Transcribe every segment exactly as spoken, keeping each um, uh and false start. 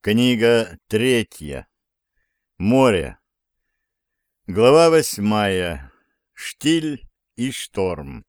Книга третья. Море. Глава восьмая. Штиль и шторм.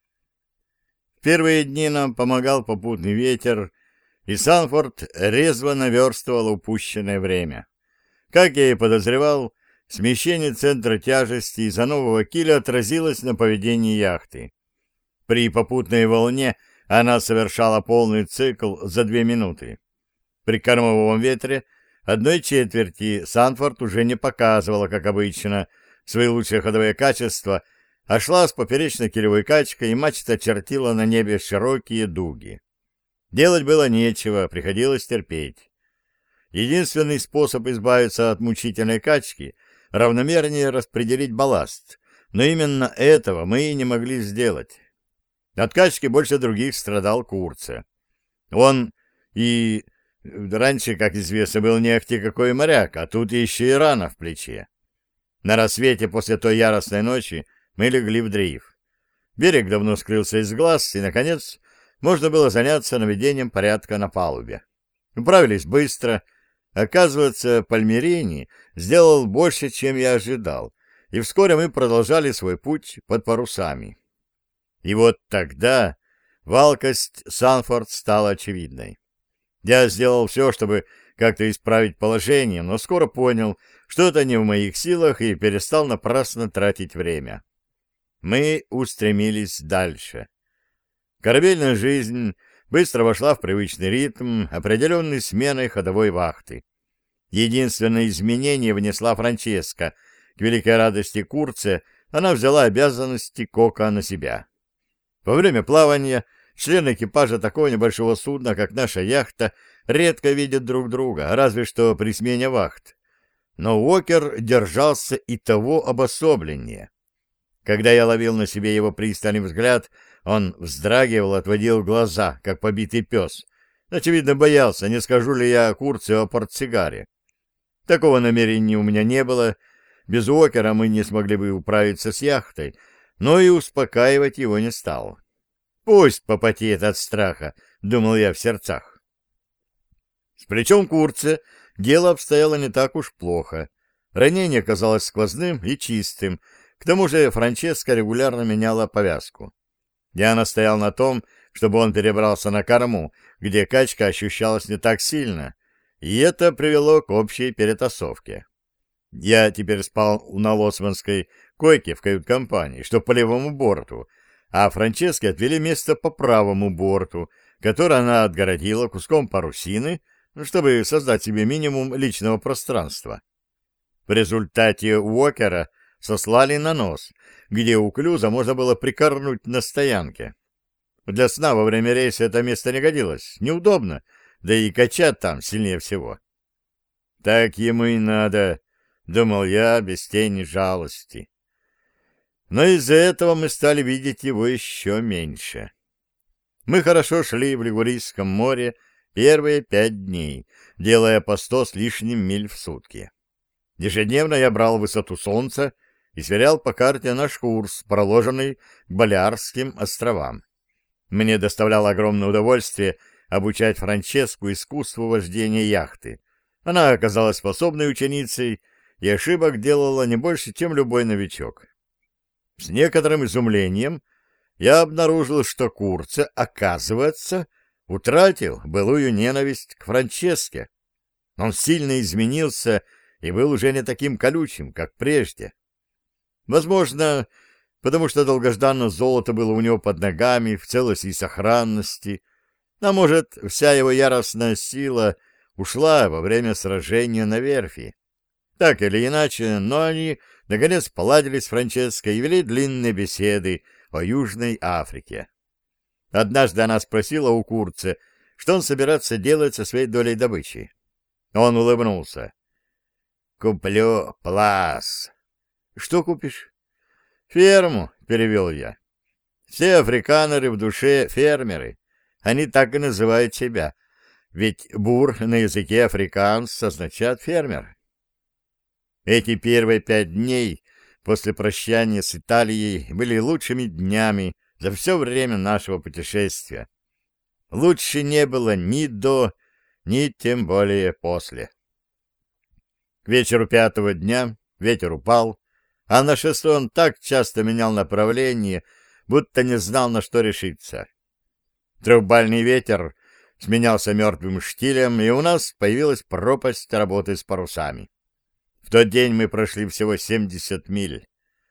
В первые дни нам помогал попутный ветер, и Санфорд резво наверстывал упущенное время. Как я и подозревал, смещение центра тяжести из-за нового киля отразилось на поведении яхты. При попутной волне она совершала полный цикл за две минуты. При кормовом ветре одной четверти Санфорд уже не показывала, как обычно, свои лучшие ходовые качества, а шла с поперечно-килевой качкой, и мачта чертила на небе широкие дуги. Делать было нечего, приходилось терпеть. Единственный способ избавиться от мучительной качки — равномернее распределить балласт, но именно этого мы и не могли сделать. От качки больше других страдал Курце. Он и... Раньше, как известно, был не ахти какой моряк, а тут еще и рана в плече. На рассвете после той яростной ночи мы легли в дрейф. Берег давно скрылся из глаз, и, наконец, можно было заняться наведением порядка на палубе. Управились быстро. Оказывается, Пальмерини сделал больше, чем я ожидал, и вскоре мы продолжали свой путь под парусами. И вот тогда валкость Санфорд стала очевидной. Я сделал все, чтобы как-то исправить положение, но скоро понял, что это не в моих силах, и перестал напрасно тратить время. Мы устремились дальше. Корабельная жизнь быстро вошла в привычный ритм, определенный сменой ходовой вахты. Единственное изменение внесла Франческа. К великой радости Курце она взяла обязанности кока на себя. Во время плавания члены экипажа такого небольшого судна, как наша яхта, редко видят друг друга, разве что при смене вахт. Но Уокер держался и того обособленнее. Когда я ловил на себе его пристальный взгляд, он вздрагивал, отводил глаза, как побитый пес. Очевидно, боялся, не скажу ли я Курце о портсигаре. Такого намерения у меня не было. Без Уокера мы не смогли бы управиться с яхтой, но и успокаивать его не стал. Пусть попотеет от страха, думал я в сердцах. С плечом Курце дело обстояло не так уж плохо. Ранение казалось сквозным и чистым. К тому же Франческа регулярно меняла повязку. Я настоял на том, чтобы он перебрался на корму, где качка ощущалась не так сильно, и это привело к общей перетасовке. Я теперь спал на лоцманской койке в кают-компании, что по левому борту, а Франческе отвели место по правому борту, которое она отгородила куском парусины, чтобы создать себе минимум личного пространства. В результате Уокера сослали на нос, где у клюза можно было прикорнуть на стоянке. Для сна во время рейса это место не годилось, неудобно, да и качать там сильнее всего. Так ему и надо, думал я без тени жалости. Но из-за этого мы стали видеть его еще меньше. Мы хорошо шли в Лигурийском море первые пять дней, делая по сто с лишним миль в сутки. Ежедневно я брал высоту солнца и сверял по карте наш курс, проложенный к Балеарским островам. Мне доставляло огромное удовольствие обучать Франческу искусству вождения яхты. Она оказалась способной ученицей и ошибок делала не больше, чем любой новичок. С некоторым изумлением я обнаружил, что Курце, оказывается, утратил былую ненависть к Франческе. Он сильно изменился и был уже не таким колючим, как прежде. Возможно, потому что долгожданное золото было у него под ногами в целости и сохранности, а может, вся его яростная сила ушла во время сражения на верфи. Так или иначе, но они наконец поладили с Франческой и вели длинные беседы о Южной Африке. Однажды она спросила у Курце, что он собирается делать со своей долей добычи. Он улыбнулся. «Куплю плас». «Что купишь?» «Ферму», — перевел я. «Все африканеры в душе фермеры. Они так и называют себя. Ведь бур на языке африканс означает фермер». Эти первые пять дней после прощания с Италией были лучшими днями за все время нашего путешествия. Лучше не было ни до, ни тем более после. К вечеру пятого дня ветер упал, а на шоссе он так часто менял направление, будто не знал, на что решиться. Трехбальный ветер сменялся мертвым штилем, и у нас появилась пропасть работы с парусами. В тот день мы прошли всего семьдесят миль.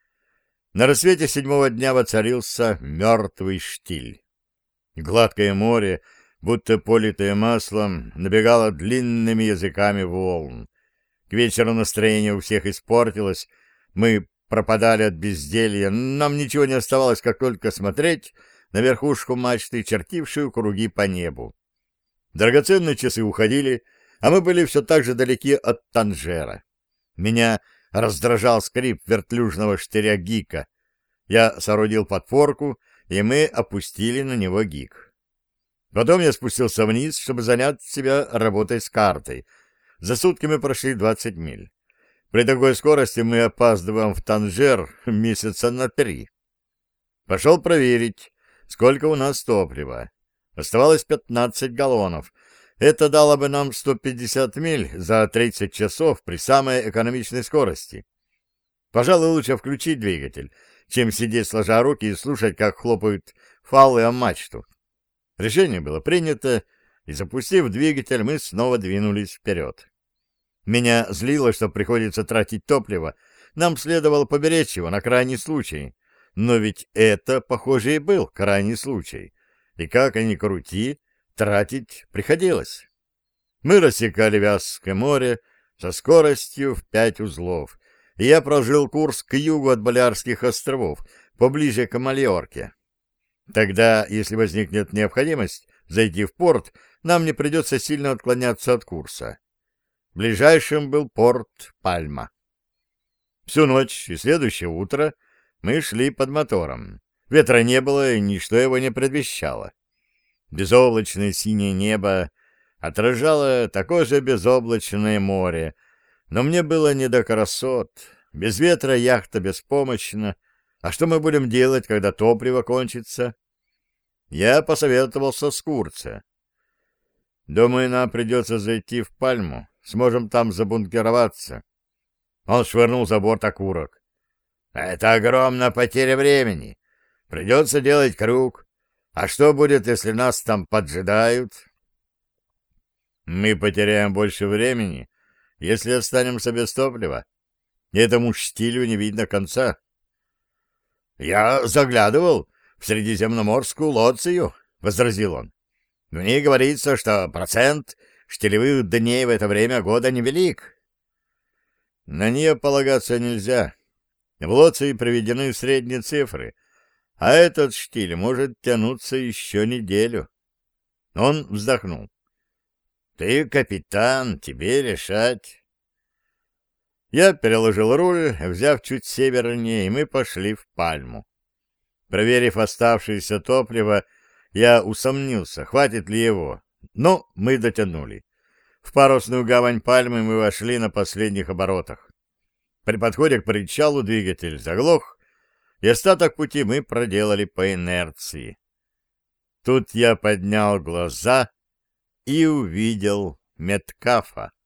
На рассвете седьмого дня воцарился мертвый штиль. Гладкое море, будто политое маслом, набегало длинными языками волн. К вечеру настроение у всех испортилось, мы пропадали от безделья, нам ничего не оставалось, как только смотреть на верхушку мачты, чертившую круги по небу. Драгоценные часы уходили, а мы были все так же далеки от Танжера. Меня раздражал скрип вертлюжного штыря гика. Я соорудил подпорку, и мы опустили на него гик. Потом я спустился вниз, чтобы занять себя работой с картой. За сутки мы прошли двадцать миль. При такой скорости мы опаздываем в Танжер месяца на три. Пошел проверить, сколько у нас топлива. Оставалось пятнадцать галлонов. Это дало бы нам сто пятьдесят миль за тридцать часов при самой экономичной скорости. Пожалуй, лучше включить двигатель, чем сидеть сложа руки и слушать, как хлопают фалы о мачту. Решение было принято, и, запустив двигатель, мы снова двинулись вперед. Меня злило, что приходится тратить топливо. Нам следовало поберечь его на крайний случай. Но ведь это, похоже, и был крайний случай. И как ни крути, тратить приходилось. Мы рассекали Вязское море со скоростью в пять узлов, и я проложил курс к югу от Балиарских островов, поближе к Майорке. Тогда, если возникнет необходимость зайти в порт, нам не придется сильно отклоняться от курса. Ближайшим был порт Пальма. Всю ночь и следующее утро мы шли под мотором. Ветра не было, и ничто его не предвещало. Безоблачное синее небо отражало такое же безоблачное море, но мне было не до красот. Без ветра яхта беспомощна. А что мы будем делать, когда топливо кончится? Я посоветовался с Курце. Думаю, нам придется зайти в Пальму. Сможем там забункероваться. Он швырнул за борт окурок. Это огромная потеря времени. Придется делать круг. А что будет, если нас там поджидают? Мы потеряем больше времени, если останемся без топлива. Этому штилю не видно конца. Я заглядывал в Средиземноморскую Лоцию, — возразил он. В ней говорится, что процент штилевых дней в это время года невелик. На нее полагаться нельзя. В Лоции приведены средние цифры, а этот штиль может тянуться еще неделю. Он вздохнул. Ты капитан, тебе решать. Я переложил руль, взяв чуть севернее, и мы пошли в Пальму. Проверив оставшееся топливо, я усомнился, хватит ли его, но мы дотянули. В парусную гавань Пальмы мы вошли на последних оборотах. При подходе к причалу двигатель заглох, и остаток пути мы проделали по инерции. Тут я поднял глаза и увидел Меткафа.